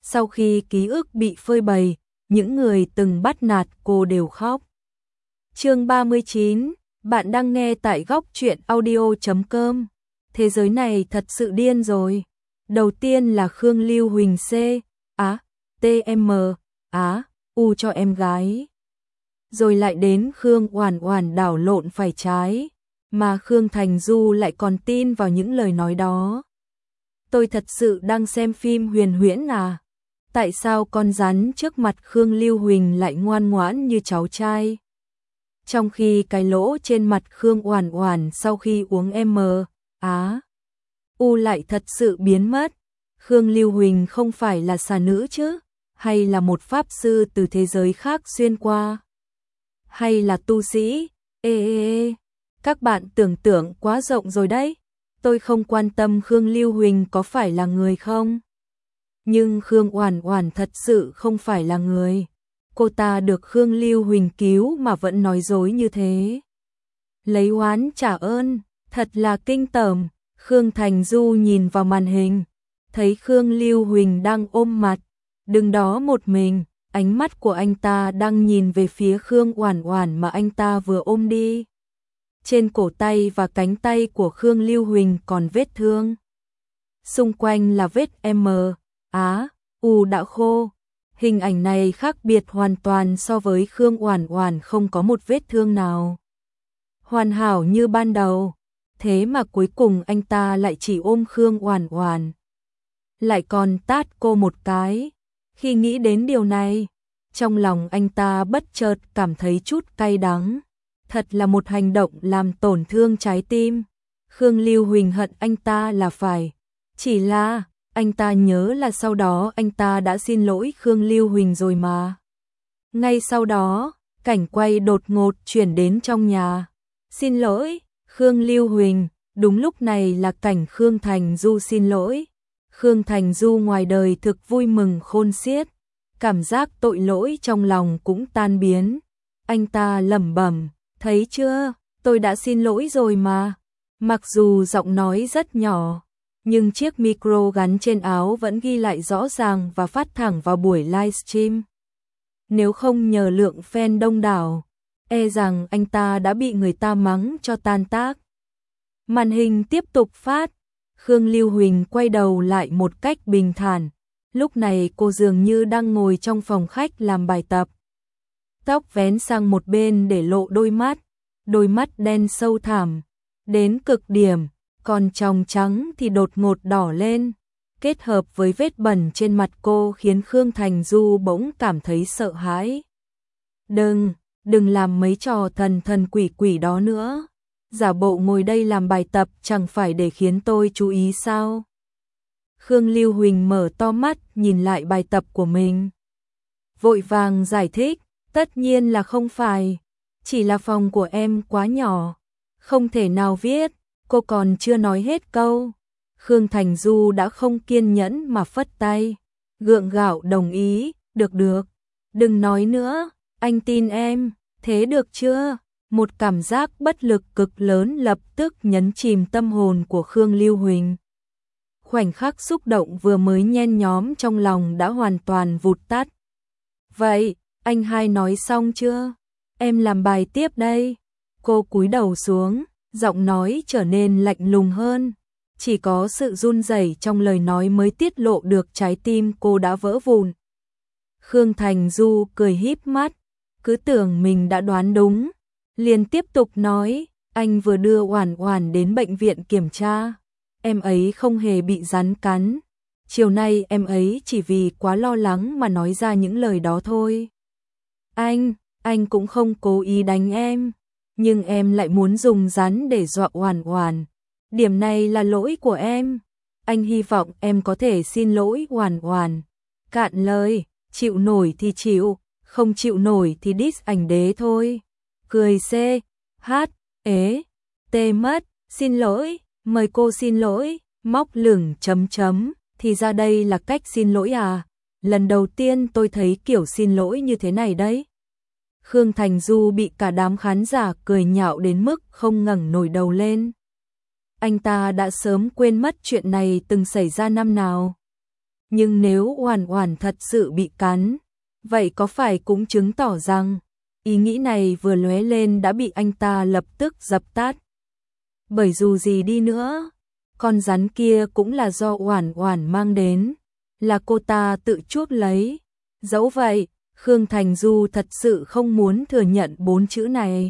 Sau khi ký ức bị phơi bày, những người từng bắt nạt cô đều khóc. Chương 39, bạn đang nghe tại góc truyện audio.com. Thế giới này thật sự điên rồi. Đầu tiên là Khương Lưu Huỳnh C, TM, U cho em gái. Rồi lại đến Khương Oản Oản đảo lộn phải trái, mà Khương Thành Du lại còn tin vào những lời nói đó. Tôi thật sự đang xem phim huyền huyễn à? Tại sao con rắn trước mặt Khương Lưu Huỳnh lại ngoan ngoãn như cháu trai? Trong khi cái lỗ trên mặt Khương Oản Oản sau khi uống U lại thật sự biến mất. Khương Lưu Huỳnh không phải là xà nữ chứ? Hay là một pháp sư từ thế giới khác xuyên qua? Hay là tu sĩ? Các bạn tưởng tượng quá rộng rồi đấy. Tôi không quan tâm Khương Lưu Huỳnh có phải là người không. Nhưng Khương Oản Oản thật sự không phải là người. Cô ta được Khương Lưu Huỳnh cứu mà vẫn nói dối như thế. Lấy oán trả ơn, thật là kinh tởm. Khương Thành Du nhìn vào màn hình, thấy Khương Lưu Huỳnh đang ôm mặt, đứng đó một mình, ánh mắt của anh ta đang nhìn về phía Khương Oản Oản mà anh ta vừa ôm đi. Trên cổ tay và cánh tay của Khương Lưu Huỳnh còn vết thương. Xung quanh là vết U đã khô. Hình ảnh này khác biệt hoàn toàn so với Khương Oản Oản không có một vết thương nào. Hoàn hảo như ban đầu. Thế mà cuối cùng anh ta lại chỉ ôm Khương Oản Oản. Lại còn tát cô một cái. Khi nghĩ đến điều này, trong lòng anh ta bất chợt cảm thấy chút cay đắng. Thật là một hành động làm tổn thương trái tim. Khương Lưu Huỳnh hận anh ta là phải. Chỉ là, anh ta nhớ là sau đó anh ta đã xin lỗi Khương Lưu Huỳnh rồi mà. Ngay sau đó, cảnh quay đột ngột chuyển đến trong nhà. Xin lỗi, Khương Lưu Huỳnh. Đúng lúc này là cảnh Khương Thành Du xin lỗi. Khương Thành Du ngoài đời thực vui mừng khôn xiết. Cảm giác tội lỗi trong lòng cũng tan biến. Anh ta lẩm bẩm, thấy chưa, tôi đã xin lỗi rồi mà. Mặc dù giọng nói rất nhỏ, nhưng chiếc micro gắn trên áo vẫn ghi lại rõ ràng và phát thẳng vào buổi livestream. Nếu không nhờ lượng fan đông đảo, rằng anh ta đã bị người ta mắng cho tan tác. Màn hình tiếp tục phát, Khương Lưu Huỳnh quay đầu lại một cách bình thản. Lúc này cô dường như đang ngồi trong phòng khách làm bài tập. Tóc vén sang một bên để lộ đôi mắt đen sâu thẳm, đến cực điểm, còn tròng trắng thì đột ngột đỏ lên. Kết hợp với vết bẩn trên mặt cô khiến Khương Thành Du bỗng cảm thấy sợ hãi. Đừng làm mấy trò thần quỷ đó nữa. Giả bộ ngồi đây làm bài tập chẳng phải để khiến tôi chú ý sao? Khương Lưu Huỳnh mở to mắt nhìn lại bài tập của mình. Vội vàng giải thích, tất nhiên là không phải. Chỉ là phòng của em quá nhỏ, không thể nào viết. Cô còn chưa nói hết câu. Khương Thành Du đã không kiên nhẫn mà phất tay. Gượng gạo đồng ý, được. Đừng nói nữa, anh tin em, thế được chưa? Một cảm giác bất lực cực lớn lập tức nhấn chìm tâm hồn của Khương Lưu Huỳnh. Khoảnh khắc xúc động vừa mới nhen nhóm trong lòng đã hoàn toàn vụt tắt. Vậy, anh hai nói xong chưa? Em làm bài tiếp đây. Cô cúi đầu xuống, giọng nói trở nên lạnh lùng hơn. Chỉ có sự run rẩy trong lời nói mới tiết lộ được trái tim cô đã vỡ vụn. Khương Thành Du cười híp mắt, cứ tưởng mình đã đoán đúng. Liền tiếp tục nói, anh vừa đưa Oản Oản đến bệnh viện kiểm tra. Em ấy không hề bị rắn cắn. Chiều nay em ấy chỉ vì quá lo lắng mà nói ra những lời đó thôi. Anh cũng không cố ý đánh em. Nhưng em lại muốn dùng rắn để dọa Oản Oản. Điểm này là lỗi của em. Anh hy vọng em có thể xin lỗi Oản Oản. Cạn lời, chịu nổi thì chịu, không chịu nổi thì diss ảnh đế thôi. Cười mất, xin lỗi, mời cô xin lỗi, móc lửng chấm, thì ra đây là cách xin lỗi à? Lần đầu tiên tôi thấy kiểu xin lỗi như thế này đấy. Khương Thành Du bị cả đám khán giả cười nhạo đến mức không ngẩng nổi đầu lên. Anh ta đã sớm quên mất chuyện này từng xảy ra năm nào. Nhưng nếu Oản Oản thật sự bị cắn, vậy có phải cũng chứng tỏ rằng ý nghĩ này vừa lóe lên đã bị anh ta lập tức dập tắt. Bởi dù gì đi nữa, con rắn kia cũng là do Oản Oản mang đến, là cô ta tự chuốc lấy. Dẫu vậy, Khương Thành Du thật sự không muốn thừa nhận 4 chữ này.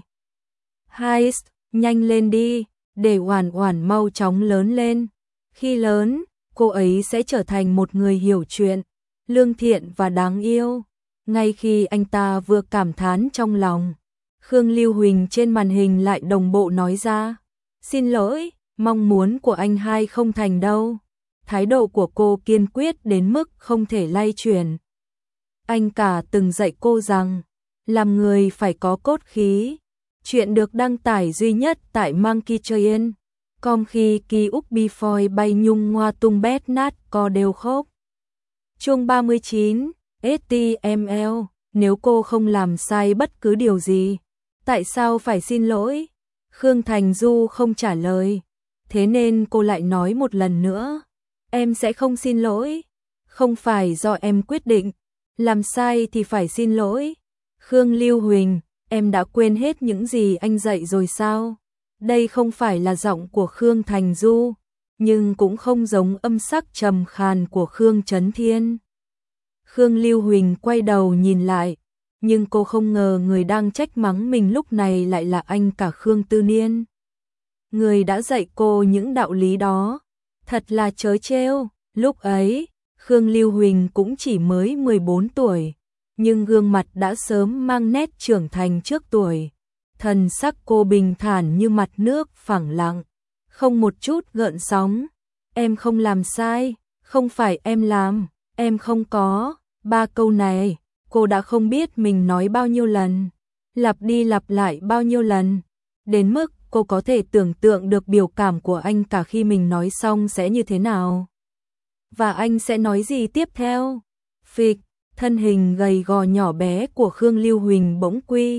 Heist, nhanh lên đi, để Oản Oản mau chóng lớn lên. Khi lớn, cô ấy sẽ trở thành một người hiểu chuyện, lương thiện và đáng yêu. Ngay khi anh ta vừa cảm thán trong lòng, Khương Lưu Huỳnh trên màn hình lại đồng bộ nói ra: "Xin lỗi, mong muốn của anh hai không thành đâu." Thái độ của cô kiên quyết đến mức không thể lay chuyển. Anh cả từng dạy cô rằng, làm người phải có cốt khí. Chuyện được đăng tải duy nhất tại Monkey Train. Com khi kỳ úc before bay nhung ngoa tung bét nát co đều khóc. Chương 39, HTML, nếu cô không làm sai bất cứ điều gì, tại sao phải xin lỗi? Khương Thành Du không trả lời, thế nên cô lại nói một lần nữa, em sẽ không xin lỗi, không phải do em quyết định, làm sai thì phải xin lỗi. Khương Lưu Huỳnh, em đã quên hết những gì anh dạy rồi sao? Đây không phải là giọng của Khương Thành Du, nhưng cũng không giống âm sắc trầm khàn của Khương Chấn Thiên. Khương Lưu Huỳnh quay đầu nhìn lại, nhưng cô không ngờ người đang trách mắng mình lúc này lại là anh cả Khương Tư Niên. Người đã dạy cô những đạo lý đó, thật là trớ trêu. Lúc ấy, Khương Lưu Huỳnh cũng chỉ mới 14 tuổi, nhưng gương mặt đã sớm mang nét trưởng thành trước tuổi. Thần sắc cô bình thản như mặt nước phẳng lặng, không một chút gợn sóng. Em không làm sai, không phải em làm, em không có. 3 câu này, cô đã không biết mình nói bao nhiêu lần, lặp đi lặp lại bao nhiêu lần, đến mức cô có thể tưởng tượng được biểu cảm của anh cả khi mình nói xong sẽ như thế nào. Và anh sẽ nói gì tiếp theo? Phịch, thân hình gầy gò nhỏ bé của Khương Lưu Huỳnh bỗng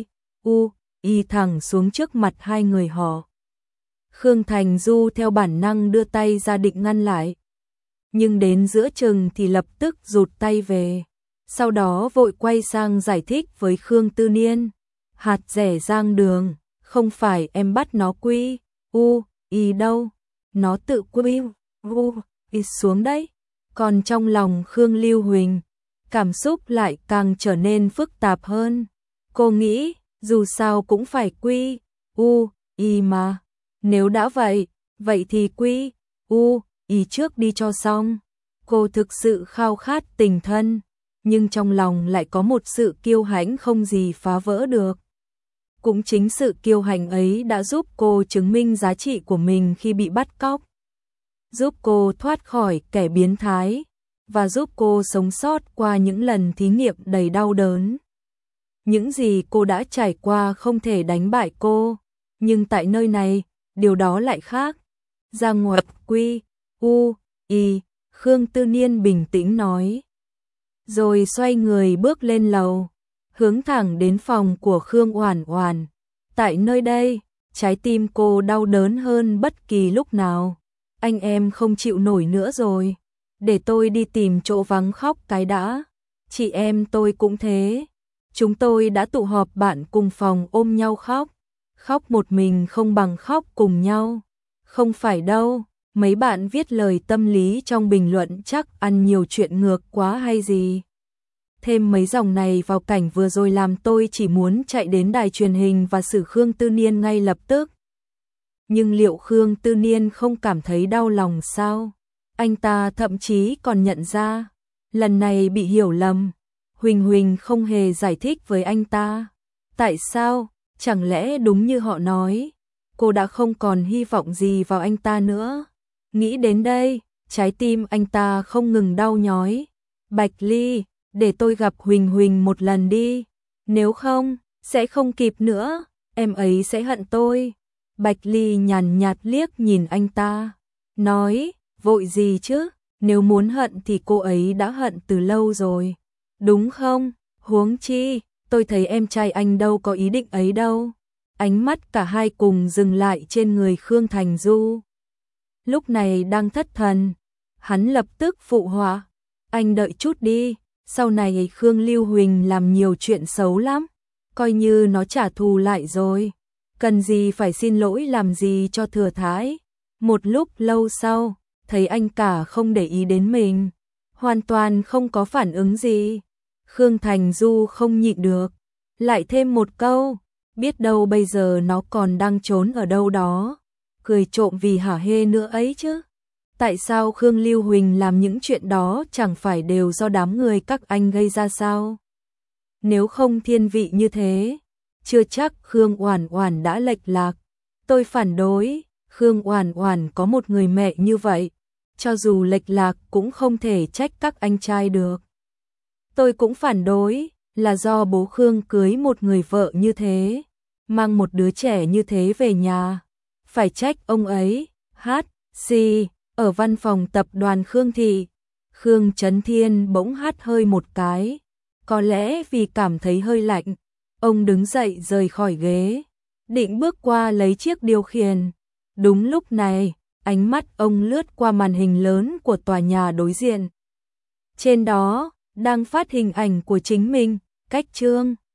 y thẳng xuống trước mặt hai người họ. Khương Thành Du theo bản năng đưa tay ra định ngăn lại, nhưng đến giữa chừng thì lập tức rụt tay về. Sau đó vội quay sang giải thích với Khương Tư Niên, hạt rẻ rang đường, không phải em bắt nó y đâu, nó tự y xuống đấy. Còn trong lòng Khương Lưu Huỳnh, cảm xúc lại càng trở nên phức tạp hơn. Cô nghĩ, dù sao cũng phải y mà. Nếu đã vậy thì y trước đi cho xong. Cô thực sự khao khát tình thân, nhưng trong lòng lại có một sự kiêu hãnh không gì phá vỡ được. Cũng chính sự kiêu hãnh ấy đã giúp cô chứng minh giá trị của mình khi bị bắt cóc, giúp cô thoát khỏi kẻ biến thái, và giúp cô sống sót qua những lần thí nghiệm đầy đau đớn. Những gì cô đã trải qua không thể đánh bại cô, nhưng tại nơi này, điều đó lại khác. Ra ngoặc y, Khương Tư Niên bình tĩnh nói. Rồi xoay người bước lên lầu, hướng thẳng đến phòng của Khương Oản Oản. Tại nơi đây, trái tim cô đau đớn hơn bất kỳ lúc nào. Anh em không chịu nổi nữa rồi, để tôi đi tìm chỗ vắng khóc cái đã. Chị em tôi cũng thế. Chúng tôi đã tụ họp bạn cùng phòng ôm nhau khóc. Khóc một mình không bằng khóc cùng nhau. Không phải đâu, mấy bạn viết lời tâm lý trong bình luận chắc ăn nhiều chuyện ngược quá hay gì. Thêm mấy dòng này vào cảnh vừa rồi làm tôi chỉ muốn chạy đến đài truyền hình và xử Khương Tư Niên ngay lập tức. Nhưng liệu Khương Tư Niên không cảm thấy đau lòng sao? Anh ta thậm chí còn nhận ra, lần này bị hiểu lầm. Huỳnh Huỳnh không hề giải thích với anh ta. Tại sao? Chẳng lẽ đúng như họ nói, cô đã không còn hy vọng gì vào anh ta nữa? Nghĩ đến đây, trái tim anh ta không ngừng đau nhói. Bạch Ly, để tôi gặp Huỳnh Huỳnh một lần đi. Nếu không, sẽ không kịp nữa, em ấy sẽ hận tôi. Bạch Ly nhàn nhạt liếc nhìn anh ta, nói, vội gì chứ, nếu muốn hận thì cô ấy đã hận từ lâu rồi. Đúng không? Huống chi, tôi thấy em trai anh đâu có ý định ấy đâu. Ánh mắt cả hai cùng dừng lại trên người Khương Thành Du. Lúc này đang thất thần, hắn lập tức phụ họa. Anh đợi chút đi, sau này Khương Lưu Huỳnh làm nhiều chuyện xấu lắm, coi như nó trả thù lại rồi. Cần gì phải xin lỗi làm gì cho thừa thãi. Một lúc lâu sau, thấy anh cả không để ý đến mình, hoàn toàn không có phản ứng gì. Khương Thành Du không nhịn được, lại thêm một câu, biết đâu bây giờ nó còn đang trốn ở đâu đó, cười trộm vì hả hê nữa ấy chứ. Tại sao Khương Lưu Huỳnh làm những chuyện đó chẳng phải đều do đám người các anh gây ra sao? Nếu không thiên vị như thế, chưa chắc Khương Oản Oản đã lệch lạc. Tôi phản đối, Khương Oản Oản có một người mẹ như vậy, cho dù lệch lạc cũng không thể trách các anh trai được. Tôi cũng phản đối, là do bố Khương cưới một người vợ như thế, mang một đứa trẻ như thế về nhà, phải trách ông ấy. Ở văn phòng tập đoàn Khương Thị, Khương Chấn Thiên bỗng hắt hơi một cái, có lẽ vì cảm thấy hơi lạnh, ông đứng dậy rời khỏi ghế, định bước qua lấy chiếc điều khiển. Đúng lúc này, ánh mắt ông lướt qua màn hình lớn của tòa nhà đối diện. Trên đó, đang phát hình ảnh của chính mình, cách Trương